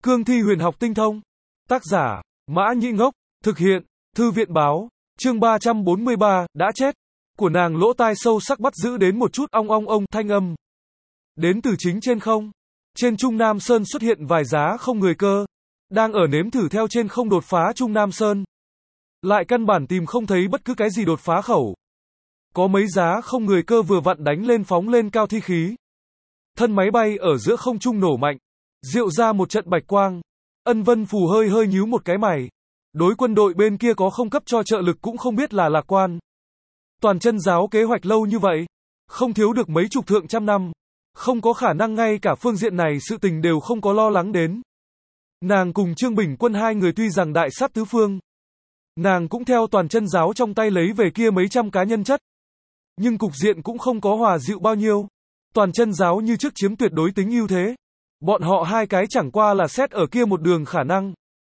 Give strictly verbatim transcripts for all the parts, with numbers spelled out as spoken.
Cương thi huyền học tinh thông. Tác giả, Mã Nhĩ Ngốc. Thực hiện, Thư viện Báo. Chương ba trăm bốn mươi ba, đã chết. Của nàng lỗ tai sâu sắc bắt giữ đến một chút ong ong ong thanh âm. Đến từ chính trên không. Trên Trung Nam Sơn xuất hiện vài giá không người cơ. Đang ở nếm thử theo trên không đột phá Trung Nam Sơn. Lại căn bản tìm không thấy bất cứ cái gì đột phá khẩu. Có mấy giá không người cơ vừa vặn đánh lên phóng lên cao thi khí. Thân máy bay ở giữa không trung nổ mạnh. Diệu ra một trận bạch quang. Ân Vân Phù hơi hơi nhíu một cái mày. Đối quân đội bên kia có không cấp cho trợ lực cũng không biết là lạc quan. Toàn chân giáo kế hoạch lâu như vậy. Không thiếu được mấy chục thượng trăm năm. Không có khả năng ngay cả phương diện này sự tình đều không có lo lắng đến. Nàng cùng Trương Bình Quân hai người tuy rằng đại sát tứ phương. Nàng cũng theo toàn chân giáo trong tay lấy về kia mấy trăm cá nhân chất. Nhưng cục diện cũng không có hòa dịu bao nhiêu. Toàn chân giáo như trước chiếm tuyệt đối tính ưu thế. Bọn họ hai cái chẳng qua là xét ở kia một đường khả năng.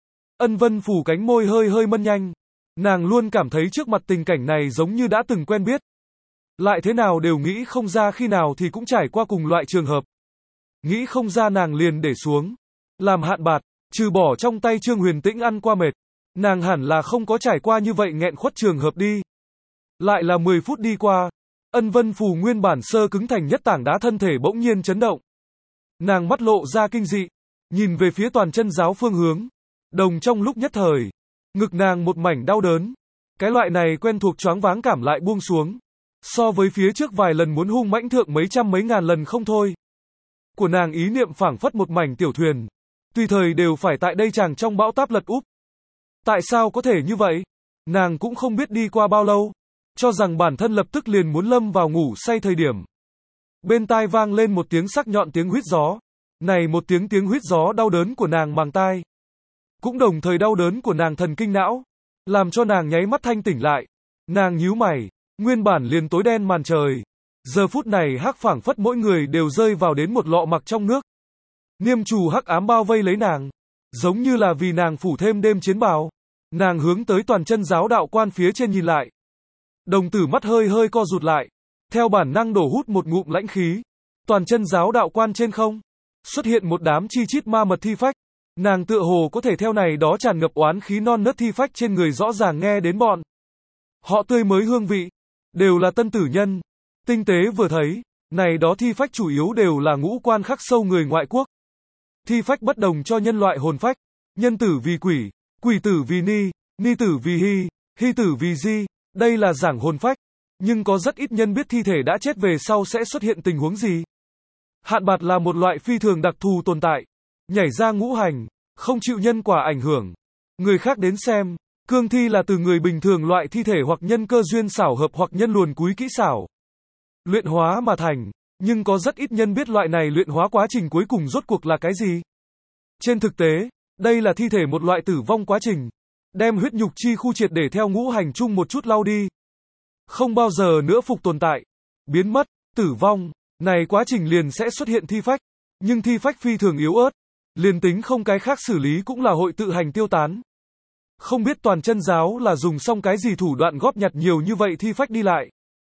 Ân Vân phủ cánh môi hơi hơi mân nhanh. Nàng luôn cảm thấy trước mặt tình cảnh này giống như đã từng quen biết. Lại thế nào đều nghĩ không ra khi nào thì cũng trải qua cùng loại trường hợp. Nghĩ không ra nàng liền để xuống. Làm hạn bạt, trừ bỏ trong tay Trương Huyền Tĩnh ăn qua mệt. Nàng hẳn là không có trải qua như vậy nghẹn khuất trường hợp đi. Lại là mười phút đi qua. Ân Vân Phù nguyên bản sơ cứng thành nhất tảng đá thân thể bỗng nhiên chấn động. Nàng mắt lộ ra kinh dị. Nhìn về phía toàn chân giáo phương hướng. Đồng trong lúc nhất thời. Ngực nàng một mảnh đau đớn. Cái loại này quen thuộc choáng váng cảm lại buông xuống. So với phía trước vài lần muốn hung mãnh thượng mấy trăm mấy ngàn lần không thôi. Của nàng ý niệm phảng phất một mảnh tiểu thuyền. Tùy thời đều phải tại đây chàng trong bão táp lật úp. Tại sao có thể như vậy? Nàng cũng không biết đi qua bao lâu. Cho rằng bản thân lập tức liền muốn lâm vào ngủ say thời điểm. Bên tai vang lên một tiếng sắc nhọn tiếng huýt gió. Này một tiếng tiếng huýt gió đau đớn của nàng màng tai. Cũng đồng thời đau đớn của nàng thần kinh não. Làm cho nàng nháy mắt thanh tỉnh lại. Nàng nhíu mày. Nguyên bản liền tối đen màn trời. Giờ phút này hắc phảng phất mỗi người đều rơi vào đến một lọ mặc trong nước. Niêm trù hắc ám bao vây lấy nàng. Giống như là vì nàng phủ thêm đêm chiến bào. Nàng hướng tới toàn chân giáo đạo quan phía trên nhìn lại. Đồng tử mắt hơi hơi co rụt lại. Theo bản năng đổ hút một ngụm lãnh khí. Toàn chân giáo đạo quan trên không. Xuất hiện một đám chi chít ma mật thi phách. Nàng tựa hồ có thể theo này đó tràn ngập oán khí non nớt thi phách trên người rõ ràng nghe đến bọn. Họ tươi mới hương vị. Đều là tân tử nhân. Tinh tế vừa thấy. Này đó thi phách chủ yếu đều là ngũ quan khắc sâu người ngoại quốc. Thi phách bất đồng cho nhân loại hồn phách. Nhân tử vì quỷ. Quỷ tử vì ni. Ni tử vì hy. Hy tử vì di. Đây là giảng hồn phách. Nhưng có rất ít nhân biết thi thể đã chết về sau sẽ xuất hiện tình huống gì. Hạn bạt là một loại phi thường đặc thù tồn tại. Nhảy ra ngũ hành. Không chịu nhân quả ảnh hưởng. Người khác đến xem. Cương thi là từ người bình thường loại thi thể hoặc nhân cơ duyên xảo hợp hoặc nhân luồn cúi kỹ xảo. Luyện hóa mà thành. Nhưng có rất ít nhân biết loại này luyện hóa quá trình cuối cùng rốt cuộc là cái gì. Trên thực tế, đây là thi thể một loại tử vong quá trình. Đem huyết nhục chi khu triệt để theo ngũ hành chung một chút lau đi. Không bao giờ nữa phục tồn tại. Biến mất, tử vong. Này quá trình liền sẽ xuất hiện thi phách. Nhưng thi phách phi thường yếu ớt. Liền tính không cái khác xử lý cũng là hội tự hành tiêu tán. Không biết toàn chân giáo là dùng xong cái gì thủ đoạn góp nhặt nhiều như vậy thi phách đi lại.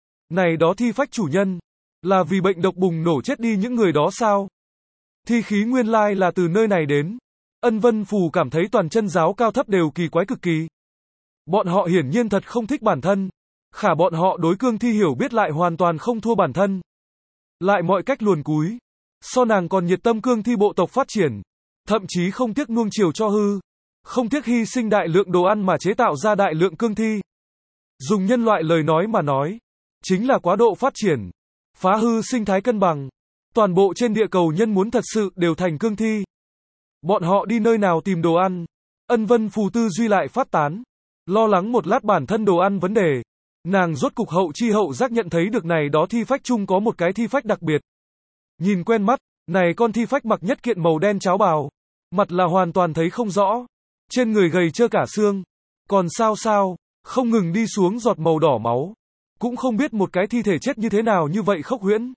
Này đó thi phách chủ nhân. Là vì bệnh độc bùng nổ chết đi những người đó sao? Thi khí nguyên lai là từ nơi này đến. Ân Vân Phù cảm thấy toàn chân giáo cao thấp đều kỳ quái cực kỳ. Bọn họ hiển nhiên thật không thích bản thân. Khả bọn họ đối cương thi hiểu biết lại hoàn toàn không thua bản thân. Lại mọi cách luồn cúi. So nàng còn nhiệt tâm cương thi bộ tộc phát triển. Thậm chí không tiếc nuông chiều cho hư. Không tiếc hy sinh đại lượng đồ ăn mà chế tạo ra đại lượng cương thi. Dùng nhân loại lời nói mà nói. Chính là quá độ phát triển. Phá hư sinh thái cân bằng. Toàn bộ trên địa cầu nhân muốn thật sự đều thành cương thi. Bọn họ đi nơi nào tìm đồ ăn. Ân Vân Phù tư duy lại phát tán. Lo lắng một lát bản thân đồ ăn vấn đề. Nàng rốt cục hậu chi hậu giác nhận thấy được này đó thi phách chung có một cái thi phách đặc biệt. Nhìn quen mắt, này con thi phách mặc nhất kiện màu đen cháo bào. Mặt là hoàn toàn thấy không rõ. Trên người gầy trơ cả xương. Còn sao sao, không ngừng đi xuống giọt màu đỏ máu. Cũng không biết một cái thi thể chết như thế nào như vậy khốc huyễn.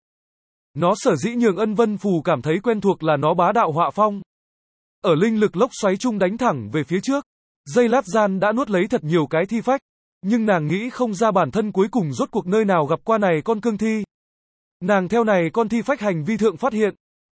Nó sở dĩ nhường Ân Vân Phù cảm thấy quen thuộc là nó bá đạo họa phong. Ở linh lực lốc xoáy chung đánh thẳng về phía trước. Dây lát gian đã nuốt lấy thật nhiều cái thi phách. Nhưng nàng nghĩ không ra bản thân cuối cùng rốt cuộc nơi nào gặp qua này con cương thi. Nàng theo này con thi phách hành vi thượng phát hiện.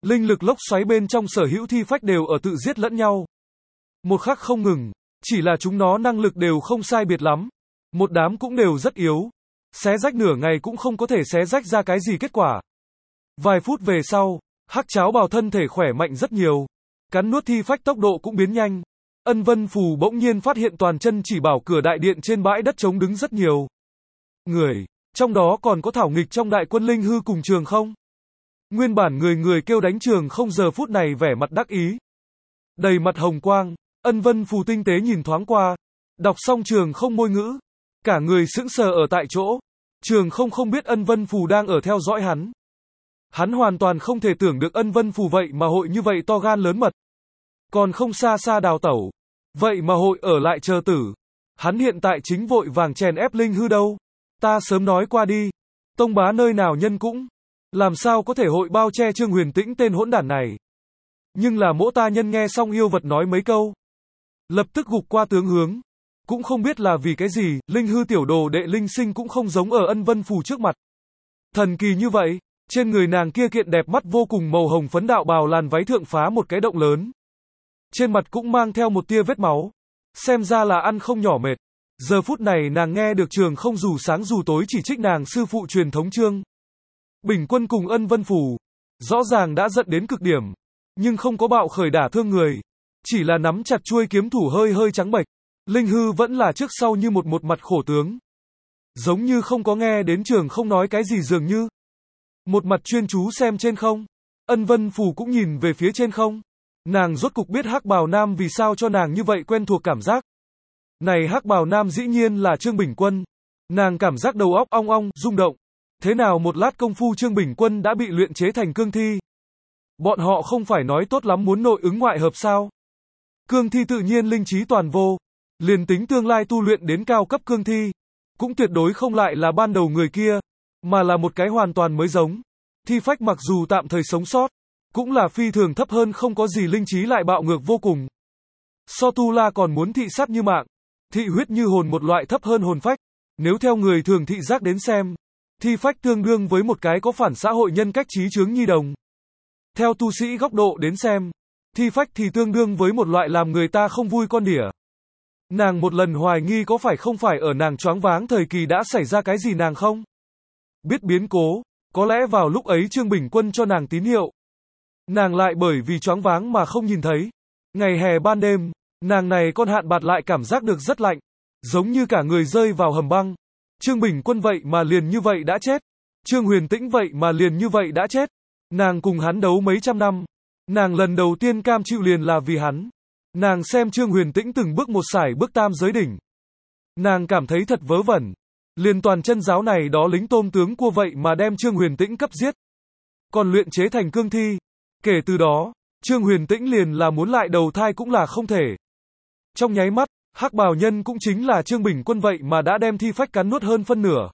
Linh lực lốc xoáy bên trong sở hữu thi phách đều ở tự giết lẫn nhau. Một khắc không ngừng, chỉ là chúng nó năng lực đều không sai biệt lắm. Một đám cũng đều rất yếu. Xé rách nửa ngày cũng không có thể xé rách ra cái gì kết quả. Vài phút về sau, hắc cháo bào thân thể khỏe mạnh rất nhiều. Cắn nuốt thi phách tốc độ cũng biến nhanh. Ân Vân Phù bỗng nhiên phát hiện toàn chân chỉ bảo cửa đại điện trên bãi đất trống đứng rất nhiều người, trong đó còn có Thảo Nghịch trong đại quân Linh Hư cùng Trường Không. Nguyên bản người người kêu đánh Trường Không giờ phút này vẻ mặt đắc ý. Đầy mặt hồng quang, Ân Vân Phù tinh tế nhìn thoáng qua, đọc xong Trường Không môi ngữ. Cả người sững sờ ở tại chỗ. Trường Không không biết Ân Vân Phù đang ở theo dõi hắn. Hắn hoàn toàn không thể tưởng được Ân Vân Phù vậy mà hội như vậy to gan lớn mật. Còn không xa xa đào tẩu. Vậy mà hội ở lại chờ tử. Hắn hiện tại chính vội vàng chèn ép Linh Hư đâu. Ta sớm nói qua đi. Tông bá nơi nào nhân cũng. Làm sao có thể hội bao che Trương Huyền Tĩnh tên hỗn đản này. Nhưng là mỗi ta nhân nghe xong yêu vật nói mấy câu. Lập tức gục qua tướng hướng. Cũng không biết là vì cái gì, Linh Hư tiểu đồ đệ Linh Sinh cũng không giống ở Ân Vân Phù trước mặt. Thần kỳ như vậy, trên người nàng kia kiện đẹp mắt vô cùng màu hồng phấn đạo bào làn váy thượng phá một cái động lớn. Trên mặt cũng mang theo một tia vết máu. Xem ra là ăn không nhỏ mệt. Giờ phút này nàng nghe được Trường Không dù sáng dù tối chỉ trích nàng sư phụ truyền thống Trương Bình Quân cùng Ân Vân Phù. Rõ ràng đã giận đến cực điểm. Nhưng không có bạo khởi đả thương người. Chỉ là nắm chặt chuôi kiếm thủ hơi hơi trắng bệch. Linh Hư vẫn là trước sau như một một mặt khổ tướng. Giống như không có nghe đến Trường Không nói cái gì dường như. Một mặt chuyên chú xem trên không. Ân Vân Phù cũng nhìn về phía trên không. Nàng rốt cục biết Hắc Bào Nam vì sao cho nàng như vậy quen thuộc cảm giác. Này Hắc Bào Nam dĩ nhiên là Trương Bình Quân. Nàng cảm giác đầu óc ong ong, rung động. Thế nào một lát công phu Trương Bình Quân đã bị luyện chế thành cương thi. Bọn họ không phải nói tốt lắm muốn nội ứng ngoại hợp sao. Cương thi tự nhiên linh trí toàn vô. Liền tính tương lai tu luyện đến cao cấp cương thi. Cũng tuyệt đối không lại là ban đầu người kia. Mà là một cái hoàn toàn mới giống. Thi phách mặc dù tạm thời sống sót. Cũng là phi thường thấp hơn không có gì linh trí lại bạo ngược vô cùng. So tu la còn muốn thị sát như mạng. Thị huyết như hồn một loại thấp hơn hồn phách. Nếu theo người thường thị giác đến xem. Thi phách tương đương với một cái có phản xã hội nhân cách trí chướng nhi đồng. Theo tu sĩ góc độ đến xem. Thi phách thì tương đương với một loại làm người ta không vui con đỉa. Nàng một lần hoài nghi có phải không phải ở nàng choáng váng thời kỳ đã xảy ra cái gì nàng không? Biết biến cố. Có lẽ vào lúc ấy Trương Bình Quân cho nàng tín hiệu. Nàng lại bởi vì choáng váng mà không nhìn thấy. Ngày hè ban đêm, nàng này con hạn bạt lại cảm giác được rất lạnh. Giống như cả người rơi vào hầm băng. Trương Bình Quân vậy mà liền như vậy đã chết. Trương Huyền Tĩnh vậy mà liền như vậy đã chết. Nàng cùng hắn đấu mấy trăm năm. Nàng lần đầu tiên cam chịu liền là vì hắn. Nàng xem Trương Huyền Tĩnh từng bước một sải bước tam giới đỉnh. Nàng cảm thấy thật vớ vẩn. Liền toàn chân giáo này đó lính tôm tướng cua vậy mà đem Trương Huyền Tĩnh cấp giết. Còn luyện chế thành cương thi. Kể từ đó, Trương Huyền Tĩnh liền là muốn lại đầu thai cũng là không thể. Trong nháy mắt, Hắc Bào Nhân cũng chính là Trương Bình Quân vậy mà đã đem thi phách cắn nuốt hơn phân nửa.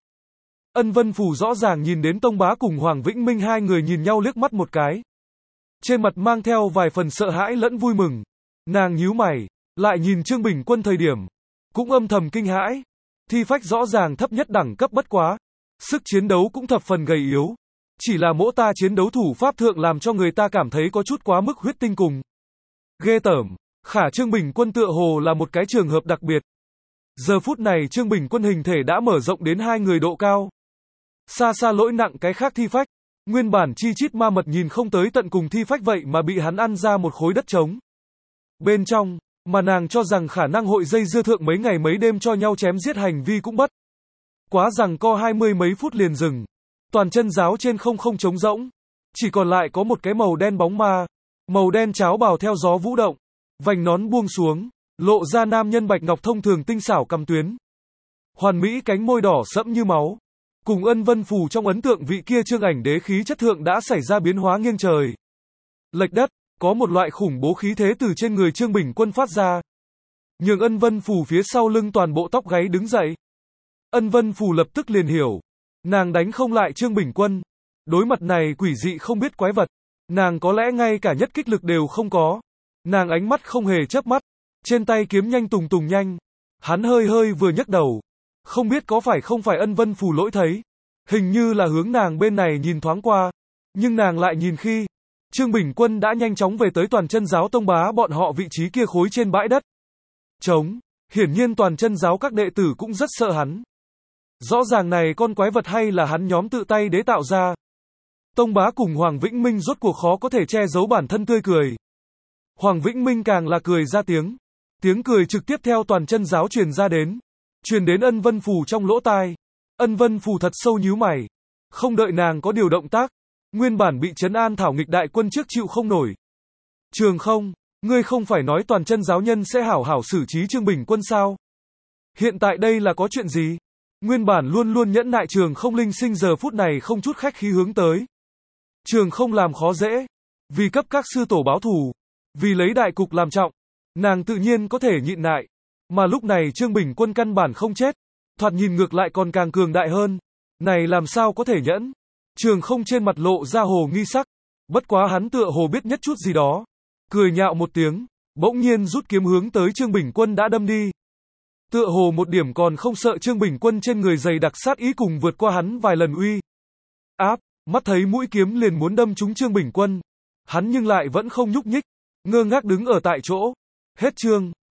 Ân Vân Phù rõ ràng nhìn đến Tông Bá cùng Hoàng Vĩnh Minh hai người nhìn nhau liếc mắt một cái. Trên mặt mang theo vài phần sợ hãi lẫn vui mừng. Nàng nhíu mày, lại nhìn Trương Bình Quân thời điểm. Cũng âm thầm kinh hãi. Thi phách rõ ràng thấp nhất đẳng cấp bất quá. Sức chiến đấu cũng thập phần gầy yếu. Chỉ là mỗi ta chiến đấu thủ pháp thượng làm cho người ta cảm thấy có chút quá mức huyết tinh cùng. Ghê tởm, khả Trương Bình Quân tựa hồ là một cái trường hợp đặc biệt. Giờ phút này Trương Bình Quân hình thể đã mở rộng đến hai người độ cao. Xa xa lỗi nặng cái khác thi phách. Nguyên bản chi chít ma mật nhìn không tới tận cùng thi phách vậy mà bị hắn ăn ra một khối đất trống. Bên trong, mà nàng cho rằng khả năng hội dây dưa thượng mấy ngày mấy đêm cho nhau chém giết hành vi cũng bất. Quá rằng co hai mươi mấy phút liền dừng. Toàn chân giáo trên không không trống rỗng. Chỉ còn lại có một cái màu đen bóng ma. Màu đen cháo bào theo gió vũ động. Vành nón buông xuống. Lộ ra nam nhân bạch ngọc thông thường tinh xảo cầm tuyến. Hoàn mỹ cánh môi đỏ sẫm như máu. Cùng Ân Vân Phù trong ấn tượng vị kia Trương Ảnh Đế khí chất thượng đã xảy ra biến hóa nghiêng trời lệch đất, có một loại khủng bố khí thế từ trên người Trương Bình Quân phát ra. Nhường Ân Vân Phù phía sau lưng toàn bộ tóc gáy đứng dậy. Ân Vân Phù lập tức liền hiểu. Nàng đánh không lại Trương Bình Quân. Đối mặt này quỷ dị không biết quái vật. Nàng có lẽ ngay cả nhất kích lực đều không có. Nàng ánh mắt không hề chớp mắt. Trên tay kiếm nhanh tùng tùng nhanh. Hắn hơi hơi vừa nhấc đầu. Không biết có phải không phải Ân Vân Phù lỗi thấy. Hình như là hướng nàng bên này nhìn thoáng qua. Nhưng nàng lại nhìn khi. Trương Bình Quân đã nhanh chóng về tới Toàn Chân Giáo tông bá bọn họ vị trí kia khối trên bãi đất trống. Hiển nhiên Toàn Chân Giáo các đệ tử cũng rất sợ hắn. Rõ ràng này con quái vật hay là hắn nhóm tự tay đế tạo ra. Tông bá cùng Hoàng Vĩnh Minh rốt cuộc khó có thể che giấu bản thân tươi cười. Hoàng Vĩnh Minh càng là cười ra tiếng. Tiếng cười trực tiếp theo Toàn Chân Giáo truyền ra đến. Truyền đến Ân Vân Phù trong lỗ tai. Ân Vân Phù thật sâu nhíu mày. Không đợi nàng có điều động tác. Nguyên bản bị trấn an thảo nghịch đại quân trước chịu không nổi. Trường Không, ngươi không phải nói Toàn Chân Giáo nhân sẽ hảo hảo xử trí Trương Bình Quân sao? Hiện tại đây là có chuyện gì? Nguyên bản luôn luôn nhẫn nại Trường Không linh sinh giờ phút này không chút khách khí hướng tới. Trường Không làm khó dễ. Vì cấp các sư tổ báo thù. Vì lấy đại cục làm trọng. Nàng tự nhiên có thể nhịn nại. Mà lúc này Trương Bình Quân căn bản không chết. Thoạt nhìn ngược lại còn càng cường đại hơn. Này làm sao có thể nhẫn? Trường Không trên mặt lộ ra hồ nghi sắc. Bất quá hắn tựa hồ biết nhất chút gì đó. Cười nhạo một tiếng. Bỗng nhiên rút kiếm hướng tới Trương Bình Quân đã đâm đi. Tựa hồ một điểm còn không sợ Trương Bình Quân trên người dày đặc sát ý cùng vượt qua hắn vài lần uy áp. Mắt thấy mũi kiếm liền muốn đâm trúng Trương Bình Quân. Hắn nhưng lại vẫn không nhúc nhích. Ngơ ngác đứng ở tại chỗ. Hết chương.